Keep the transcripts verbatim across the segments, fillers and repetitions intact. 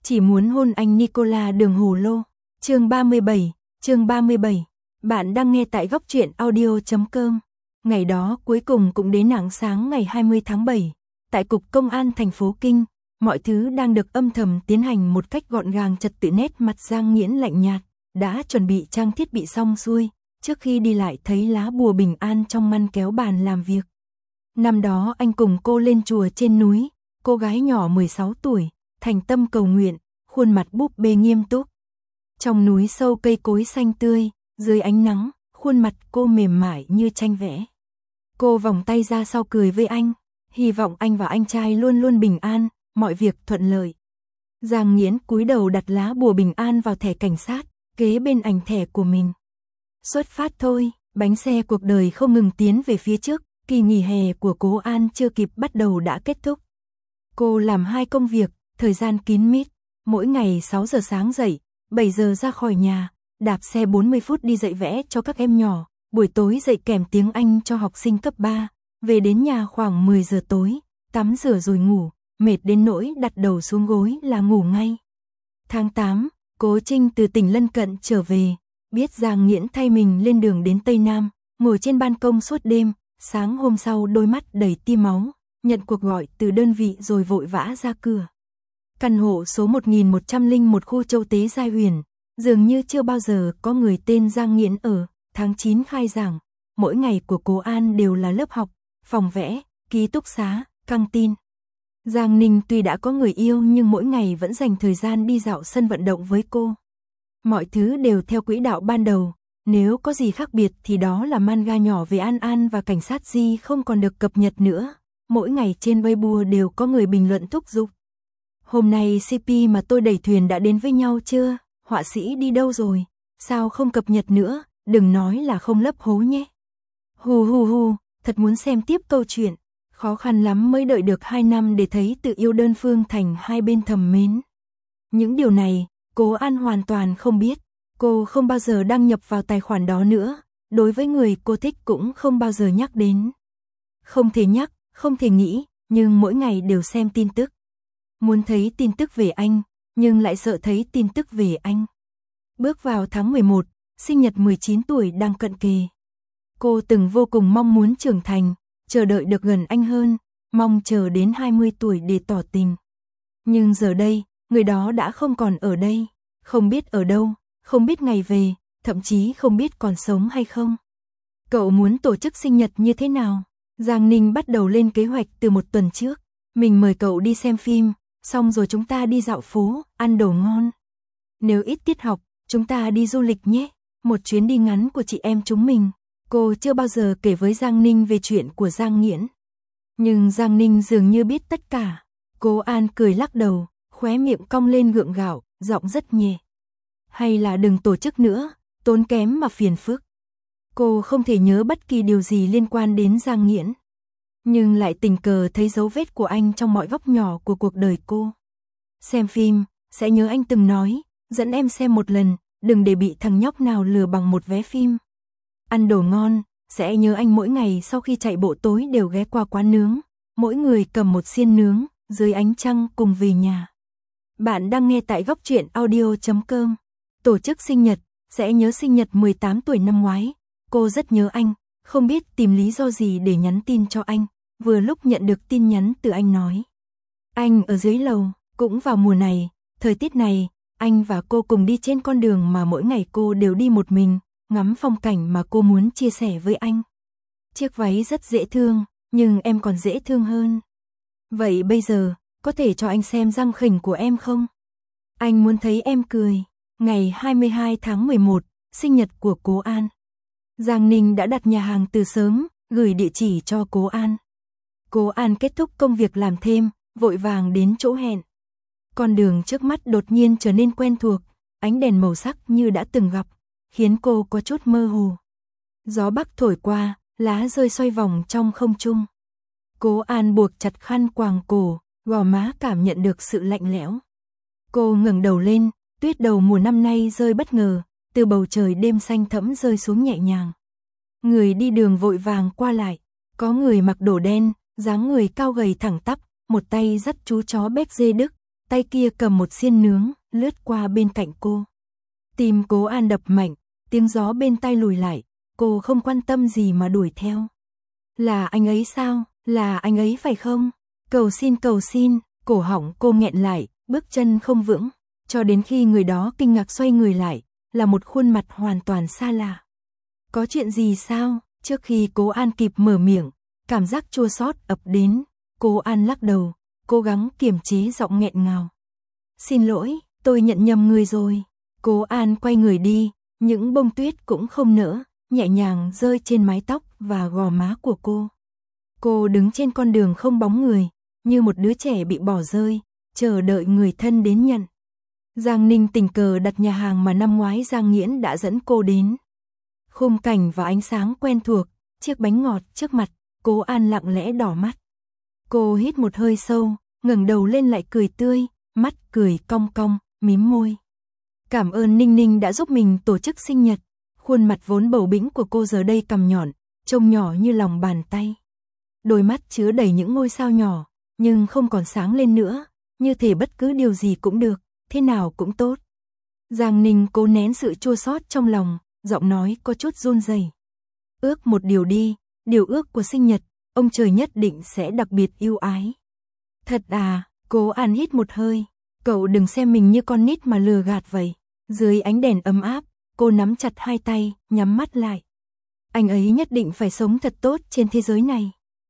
Chỉ muốn hôn anh Nicola Đường Hồ Lô. Chương ba mươi bảy, chương ba mươi bảy. Bạn đang nghe tại góc truyện audio chấm com. Ngày đó cuối cùng cũng đến rạng sáng ngày hai mươi tháng bảy, tại cục công an thành phố Kinh, mọi thứ đang được âm thầm tiến hành một cách gọn gàng trật tự. Nét mặt Giang Nghiễn lạnh nhạt, đã chuẩn bị trang thiết bị xong xuôi, trước khi đi lại thấy lá bùa bình an trong ngăn kéo bàn làm việc. Năm đó anh cùng cô lên chùa trên núi, cô gái nhỏ mười sáu tuổi, thành tâm cầu nguyện, khuôn mặt búp bê nghiêm túc. Trong núi sâu cây cối xanh tươi, dưới ánh nắng, khuôn mặt cô mềm mại như tranh vẽ. Cô vòng tay ra sau cười với anh, hy vọng anh và anh trai luôn luôn bình an, mọi việc thuận lợi. Giang Nghiễn cúi đầu đặt lá bùa bình an vào thẻ cảnh sát, kế bên ảnh thẻ của mình. Xuất phát thôi, bánh xe cuộc đời không ngừng tiến về phía trước, kỳ nghỉ hè của Cố An chưa kịp bắt đầu đã kết thúc. Cô làm hai công việc, thời gian kín mít, mỗi ngày sáu giờ sáng dậy, bảy giờ ra khỏi nhà, đạp xe bốn mươi phút đi dạy vẽ cho các em nhỏ, buổi tối dạy kèm tiếng Anh cho học sinh cấp ba, về đến nhà khoảng mười giờ tối, tắm rửa rồi ngủ, mệt đến nỗi đặt đầu xuống gối là ngủ ngay. Tháng tám, Cố Trinh từ tỉnh lân cận trở về, biết Giang Nghiễn thay mình lên đường đến Tây Nam, ngồi trên ban công suốt đêm, sáng hôm sau đôi mắt đầy tia máu, nhận cuộc gọi từ đơn vị rồi vội vã ra cửa. Căn hộ số một nghìn một trăm lẻ một khu Châu Tế Giai Huyền, dường như chưa bao giờ có người tên Giang Nghiễn ở. Tháng chín khai giảng, mỗi ngày của Cố An đều là lớp học, phòng vẽ, ký túc xá, căng tin. Giang Ninh tuy đã có người yêu nhưng mỗi ngày vẫn dành thời gian đi dạo sân vận động với cô. Mọi thứ đều theo quỹ đạo ban đầu, nếu có gì khác biệt thì đó là manga nhỏ về An An và cảnh sát Di không còn được cập nhật nữa. Mỗi ngày trên Weibo đều có người bình luận thúc giục. Hôm nay xê pê mà tôi đẩy thuyền đã đến với nhau chưa? Họa sĩ đi đâu rồi? Sao không cập nhật nữa? Đừng nói là không lấp hố nhé. Hù hù hù, thật muốn xem tiếp câu chuyện. Khó khăn lắm mới đợi được hai năm để thấy tự yêu đơn phương thành hai bên thầm mến. Những điều này, Cố An hoàn toàn không biết. Cô không bao giờ đăng nhập vào tài khoản đó nữa. Đối với người cô thích cũng không bao giờ nhắc đến. Không thể nhắc, không thể nghĩ, nhưng mỗi ngày đều xem tin tức. Muốn thấy tin tức về anh, nhưng lại sợ thấy tin tức về anh. Bước vào tháng mười một, sinh nhật mười chín tuổi đang cận kề. Cô từng vô cùng mong muốn trưởng thành, chờ đợi được gần anh hơn, mong chờ đến hai mươi tuổi để tỏ tình. Nhưng giờ đây, người đó đã không còn ở đây, không biết ở đâu, không biết ngày về, thậm chí không biết còn sống hay không. Cậu muốn tổ chức sinh nhật như thế nào? Giang Ninh bắt đầu lên kế hoạch từ một tuần trước. Mình mời cậu đi xem phim, xong rồi chúng ta đi dạo phố, ăn đồ ngon. Nếu ít tiết học, chúng ta đi du lịch nhé. Một chuyến đi ngắn của chị em chúng mình. Cô chưa bao giờ kể với Giang Ninh về chuyện của Giang Nghiễn. Nhưng Giang Ninh dường như biết tất cả. Cố An cười lắc đầu, khóe miệng cong lên gượng gạo, giọng rất nhẹ. Hay là đừng tổ chức nữa, tốn kém mà phiền phức. Cô không thể nhớ bất kỳ điều gì liên quan đến Giang Nghiễn. Nhưng lại tình cờ thấy dấu vết của anh trong mọi góc nhỏ của cuộc đời cô. Xem phim, sẽ nhớ anh từng nói, dẫn em xem một lần, đừng để bị thằng nhóc nào lừa bằng một vé phim. Ăn đồ ngon, sẽ nhớ anh mỗi ngày sau khi chạy bộ tối đều ghé qua quán nướng, mỗi người cầm một xiên nướng, dưới ánh trăng cùng về nhà. Bạn đang nghe tại góc truyện audio chấm com. Tổ chức sinh nhật, sẽ nhớ sinh nhật mười tám tuổi năm ngoái. Cô rất nhớ anh, không biết tìm lý do gì để nhắn tin cho anh. Vừa lúc nhận được tin nhắn từ anh nói. Anh ở dưới lầu, cũng vào mùa này, thời tiết này, anh và cô cùng đi trên con đường mà mỗi ngày cô đều đi một mình, ngắm phong cảnh mà cô muốn chia sẻ với anh. Chiếc váy rất dễ thương, nhưng em còn dễ thương hơn. Vậy bây giờ, có thể cho anh xem răng khỉnh của em không? Anh muốn thấy em cười. Ngày hai mươi hai tháng mười một, sinh nhật của Cố An. Giang Ninh đã đặt nhà hàng từ sớm, gửi địa chỉ cho Cố An. Cố An kết thúc công việc làm thêm, vội vàng đến chỗ hẹn. Con đường trước mắt đột nhiên trở nên quen thuộc, ánh đèn màu sắc như đã từng gặp, khiến cô có chút mơ hồ. Gió bắc thổi qua, lá rơi xoay vòng trong không trung. Cố An buộc chặt khăn quàng cổ, gò má cảm nhận được sự lạnh lẽo. Cô ngẩng đầu lên, tuyết đầu mùa năm nay rơi bất ngờ, từ bầu trời đêm xanh thẫm rơi xuống nhẹ nhàng. Người đi đường vội vàng qua lại, có người mặc đồ đen, dáng người cao gầy thẳng tắp, một tay dắt chú chó béc dê Đức, tay kia cầm một xiên nướng, lướt qua bên cạnh cô. Tim Cố An đập mạnh, tiếng gió bên tai lùi lại, cô không quan tâm gì mà đuổi theo. Là anh ấy sao? Là anh ấy phải không? Cầu xin cầu xin, cổ họng cô nghẹn lại, bước chân không vững, cho đến khi người đó kinh ngạc xoay người lại, là một khuôn mặt hoàn toàn xa lạ. Có chuyện gì sao? Trước khi Cố An kịp mở miệng, cảm giác chua xót ập đến, Cố An lắc đầu, cố gắng kiềm chế giọng nghẹn ngào. Xin lỗi, tôi nhận nhầm người rồi. Cố An quay người đi, những bông tuyết cũng không nỡ, nhẹ nhàng rơi trên mái tóc và gò má của cô. Cô đứng trên con đường không bóng người, như một đứa trẻ bị bỏ rơi, chờ đợi người thân đến nhận. Giang Ninh tình cờ đặt nhà hàng mà năm ngoái Giang Nghiễn đã dẫn cô đến. Khung cảnh và ánh sáng quen thuộc, chiếc bánh ngọt trước mặt, Cố An lặng lẽ đỏ mắt. Cô hít một hơi sâu, ngẩng đầu lên lại cười tươi, mắt cười cong cong, mím môi. Cảm ơn Ninh Ninh đã giúp mình tổ chức sinh nhật. Khuôn mặt vốn bầu bĩnh của cô giờ đây cằm nhọn, trông nhỏ như lòng bàn tay. Đôi mắt chứa đầy những ngôi sao nhỏ, nhưng không còn sáng lên nữa, như thể bất cứ điều gì cũng được, thế nào cũng tốt. Giang Ninh cố nén sự chua xót trong lòng, giọng nói có chút run rẩy. Ước một điều đi, điều ước của sinh nhật, ông trời nhất định sẽ đặc biệt yêu ái. Thật à? Cố An hít một hơi, cậu đừng xem mình như con nít mà lừa gạt vậy. Dưới ánh đèn ấm áp, cô nắm chặt hai tay, nhắm mắt lại. Anh ấy nhất định phải sống thật tốt trên thế giới này.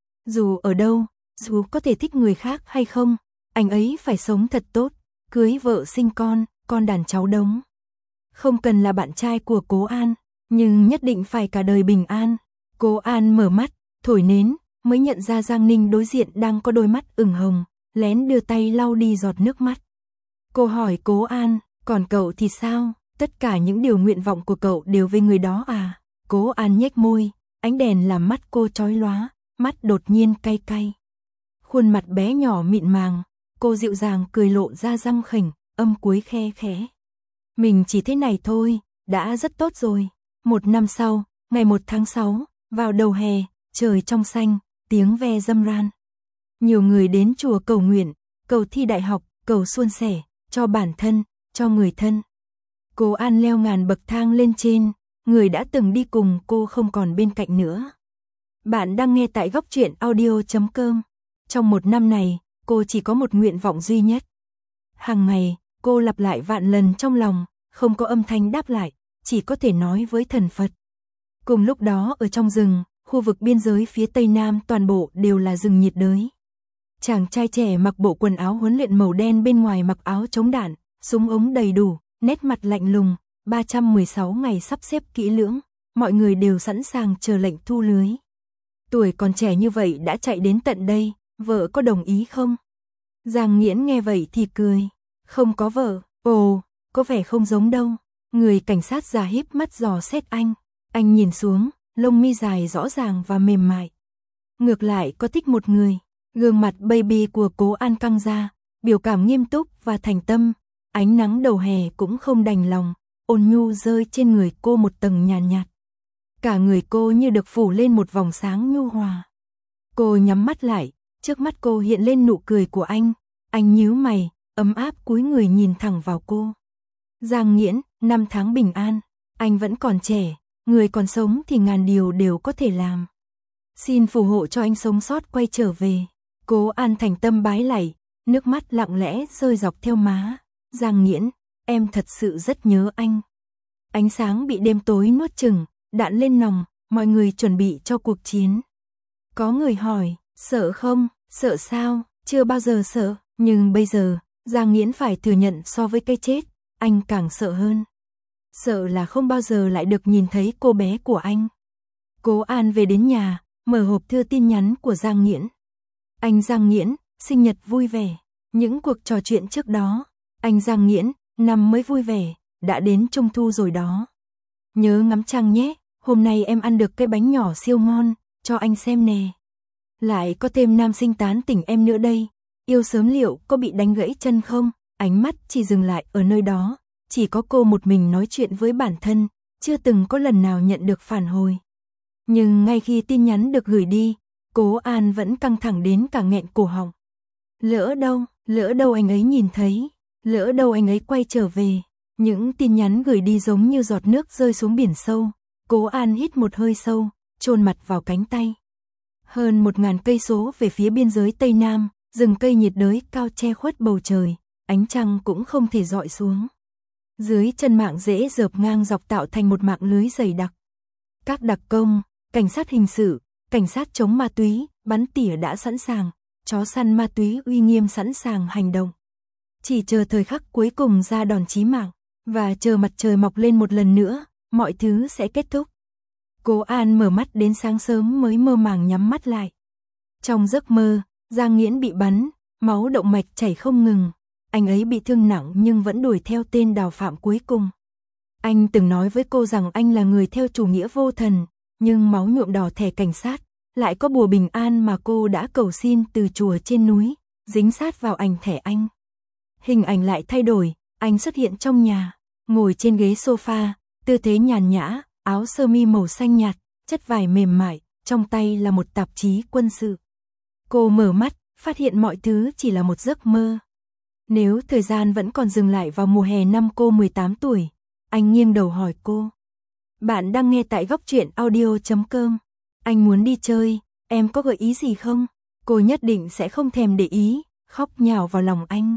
Dù ở đâu, dù có thể thích người khác hay không, anh ấy phải sống thật tốt, cưới vợ sinh con, con đàn cháu đống. Không cần là bạn trai của Cố An, nhưng nhất định phải cả đời bình an. Cố An mở mắt, thổi nến, mới nhận ra Giang Ninh đối diện đang có đôi mắt ửng hồng, lén đưa tay lau đi giọt nước mắt. Cô hỏi Cố An, còn cậu thì sao? Tất cả những điều nguyện vọng của cậu đều về người đó à? Cố An nhếch môi, ánh đèn làm mắt cô chói lóa, mắt đột nhiên cay cay. Khuôn mặt bé nhỏ mịn màng, cô dịu dàng cười lộ ra răng khểnh, âm cuối khe khẽ. Mình chỉ thế này thôi, đã rất tốt rồi. Một năm sau, ngày một tháng sáu, vào đầu hè, trời trong xanh, tiếng ve râm ran. Nhiều người đến chùa cầu nguyện, cầu thi đại học, cầu suôn sẻ, cho bản thân, cho người thân. Cố An leo ngàn bậc thang lên trên, người đã từng đi cùng cô không còn bên cạnh nữa. Bạn đang nghe tại góc truyện audio chấm com. Trong một năm này, cô chỉ có một nguyện vọng duy nhất. Hàng ngày, cô lặp lại vạn lần trong lòng, không có âm thanh đáp lại, chỉ có thể nói với thần Phật. Cùng lúc đó ở trong rừng, khu vực biên giới phía tây nam toàn bộ đều là rừng nhiệt đới. Chàng trai trẻ mặc bộ quần áo huấn luyện màu đen, bên ngoài mặc áo chống đạn, súng ống đầy đủ, nét mặt lạnh lùng, ba trăm mười sáu ngày sắp xếp kỹ lưỡng, mọi người đều sẵn sàng chờ lệnh thu lưới. Tuổi còn trẻ như vậy đã chạy đến tận đây, vợ có đồng ý không? Giang Nghiễn nghe vậy thì cười, không có vợ. Ồ, có vẻ không giống đâu. Người cảnh sát già híp mắt dò xét anh, anh nhìn xuống, lông mi dài rõ ràng và mềm mại. Ngược lại có thích một người. Gương mặt baby của Cố An căng ra, biểu cảm nghiêm túc và thành tâm, ánh nắng đầu hè cũng không đành lòng, ôn nhu rơi trên người cô một tầng nhàn nhạt, nhạt. Cả người cô như được phủ lên một vòng sáng nhu hòa. Cô nhắm mắt lại, trước mắt cô hiện lên nụ cười của anh, anh nhíu mày, ấm áp cúi người nhìn thẳng vào cô. Giang Nghiễn, năm tháng bình an, anh vẫn còn trẻ, người còn sống thì ngàn điều đều có thể làm. Xin phù hộ cho anh sống sót quay trở về. Cố An thành tâm bái lạy, nước mắt lặng lẽ rơi dọc theo má. Giang Nghiễn, em thật sự rất nhớ anh. Ánh sáng bị đêm tối nuốt chửng, đạn lên nòng, mọi người chuẩn bị cho cuộc chiến. Có người hỏi, sợ không? Sợ sao? Chưa bao giờ sợ, nhưng bây giờ, Giang Nghiễn phải thừa nhận so với cái chết, anh càng sợ hơn. Sợ là không bao giờ lại được nhìn thấy cô bé của anh. Cố An về đến nhà, mở hộp thư tin nhắn của Giang Nghiễn. Anh Giang Nghiễn, sinh nhật vui vẻ. Những cuộc trò chuyện trước đó, anh Giang Nghiễn, năm mới vui vẻ, đã đến trung thu rồi đó. Nhớ ngắm trăng nhé, hôm nay em ăn được cái bánh nhỏ siêu ngon, cho anh xem nè. Lại có thêm nam sinh tán tỉnh em nữa đây, yêu sớm liệu có bị đánh gãy chân không? Ánh mắt chỉ dừng lại ở nơi đó, chỉ có cô một mình nói chuyện với bản thân, chưa từng có lần nào nhận được phản hồi. Nhưng ngay khi tin nhắn được gửi đi, Cố An vẫn căng thẳng đến cả nghẹn cổ họng. Lỡ đâu, lỡ đâu anh ấy nhìn thấy, lỡ đâu anh ấy quay trở về. Những tin nhắn gửi đi giống như giọt nước rơi xuống biển sâu. Cố An hít một hơi sâu, chôn mặt vào cánh tay. Hơn một ngàn cây số về phía biên giới Tây Nam, rừng cây nhiệt đới cao che khuất bầu trời, ánh trăng cũng không thể dọi xuống. Dưới chân mạng dễ dợp ngang dọc tạo thành một mạng lưới dày đặc. Các đặc công, cảnh sát hình sự, cảnh sát chống ma túy, bắn tỉa đã sẵn sàng, chó săn ma túy uy nghiêm sẵn sàng hành động. Chỉ chờ thời khắc cuối cùng ra đòn chí mạng, và chờ mặt trời mọc lên một lần nữa, mọi thứ sẽ kết thúc. Cố An mở mắt đến sáng sớm mới mơ màng nhắm mắt lại. Trong giấc mơ, Giang Nghiễn bị bắn, máu động mạch chảy không ngừng. Anh ấy bị thương nặng nhưng vẫn đuổi theo tên đào phạm cuối cùng. Anh từng nói với cô rằng anh là người theo chủ nghĩa vô thần, nhưng máu nhuộm đỏ thẻ cảnh sát, lại có bùa bình an mà cô đã cầu xin từ chùa trên núi, dính sát vào ảnh thẻ anh. Hình ảnh lại thay đổi, anh xuất hiện trong nhà, ngồi trên ghế sofa, tư thế nhàn nhã, áo sơ mi màu xanh nhạt, chất vải mềm mại, trong tay là một tạp chí quân sự. Cô mở mắt, phát hiện mọi thứ chỉ là một giấc mơ. Nếu thời gian vẫn còn dừng lại vào mùa hè năm cô mười tám tuổi, anh nghiêng đầu hỏi cô. Bạn đang nghe tại góc truyện audio chấm com. Anh muốn đi chơi, em có gợi ý gì không? Cô nhất định sẽ không thèm để ý, khóc nhào vào lòng anh.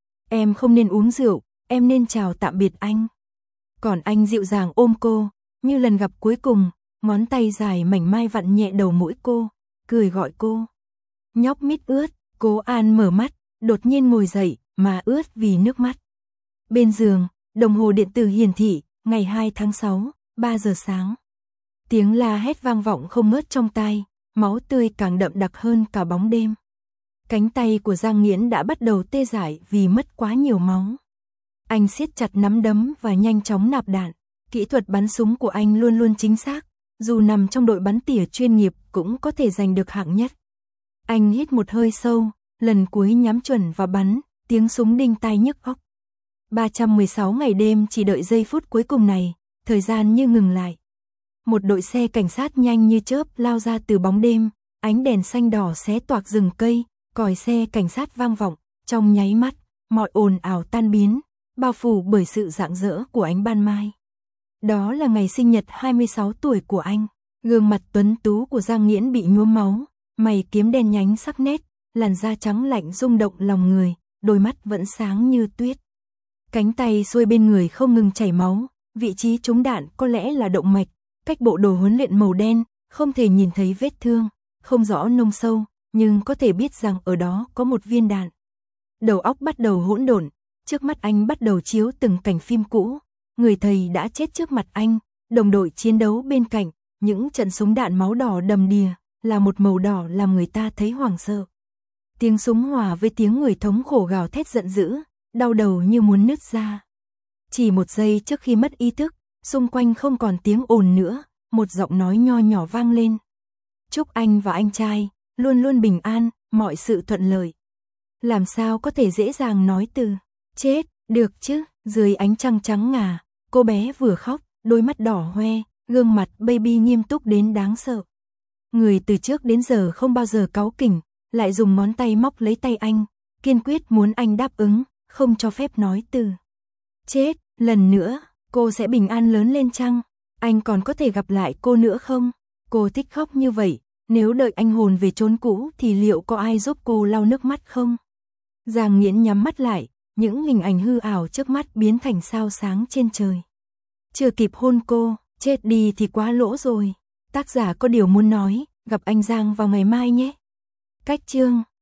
Em không nên uống rượu, em nên chào tạm biệt anh. Còn anh dịu dàng ôm cô, như lần gặp cuối cùng, ngón tay dài mảnh mai vặn nhẹ đầu mũi cô, cười gọi cô. Nhóc mít ướt, Cố An mở mắt, đột nhiên ngồi dậy, mà ướt vì nước mắt. Bên giường, đồng hồ điện tử hiển thị, ngày hai tháng sáu, ba giờ sáng. Tiếng la hét vang vọng không ngớt trong tai, máu tươi càng đậm đặc hơn cả bóng đêm. Cánh tay của Giang Nghiễn đã bắt đầu tê dại vì mất quá nhiều máu. Anh siết chặt nắm đấm và nhanh chóng nạp đạn. Kỹ thuật bắn súng của anh luôn luôn chính xác, dù nằm trong đội bắn tỉa chuyên nghiệp cũng có thể giành được hạng nhất. Anh hít một hơi sâu, lần cuối nhắm chuẩn và bắn, tiếng súng đinh tai nhức óc. ba trăm mười sáu ngày đêm chỉ đợi giây phút cuối cùng này, thời gian như ngừng lại. Một đội xe cảnh sát nhanh như chớp lao ra từ bóng đêm, ánh đèn xanh đỏ xé toạc rừng cây, còi xe cảnh sát vang vọng, trong nháy mắt, mọi ồn ào tan biến, bao phủ bởi sự rạng rỡ của ánh ban mai. Đó là ngày sinh nhật hai mươi sáu tuổi của anh, gương mặt tuấn tú của Giang Nghiễn bị nhuốm máu, mày kiếm đen nhánh sắc nét, làn da trắng lạnh rung động lòng người, đôi mắt vẫn sáng như tuyết. Cánh tay xuôi bên người không ngừng chảy máu, vị trí trúng đạn có lẽ là động mạch, cách bộ đồ huấn luyện màu đen, không thể nhìn thấy vết thương, không rõ nông sâu, nhưng có thể biết rằng ở đó có một viên đạn. Đầu óc bắt đầu hỗn độn, trước mắt anh bắt đầu chiếu từng cảnh phim cũ, người thầy đã chết trước mặt anh, đồng đội chiến đấu bên cạnh, những trận súng đạn máu đỏ đầm đìa, là một màu đỏ làm người ta thấy hoảng sợ. Tiếng súng hòa với tiếng người thống khổ gào thét giận dữ, đau đầu như muốn nứt ra. Chỉ một giây trước khi mất ý thức, xung quanh không còn tiếng ồn nữa, một giọng nói nho nhỏ vang lên. Chúc anh và anh trai luôn luôn bình an, mọi sự thuận lợi. Làm sao có thể dễ dàng nói từ chết được chứ? Dưới ánh trăng trắng ngà, cô bé vừa khóc, đôi mắt đỏ hoe, gương mặt baby nghiêm túc đến đáng sợ. Người từ trước đến giờ không bao giờ cáu kỉnh, lại dùng ngón tay móc lấy tay anh, kiên quyết muốn anh đáp ứng, không cho phép nói từ chết. Lần nữa, cô sẽ bình an lớn lên chăng? Anh còn có thể gặp lại cô nữa không? Cô thích khóc như vậy, nếu đợi anh hồn về chốn cũ thì liệu có ai giúp cô lau nước mắt không? Giang Nghiễn nhắm mắt lại, những hình ảnh hư ảo trước mắt biến thành sao sáng trên trời. Chưa kịp hôn cô, chết đi thì quá lỗ rồi. Tác giả có điều muốn nói, gặp anh Giang vào ngày mai nhé. Cách chương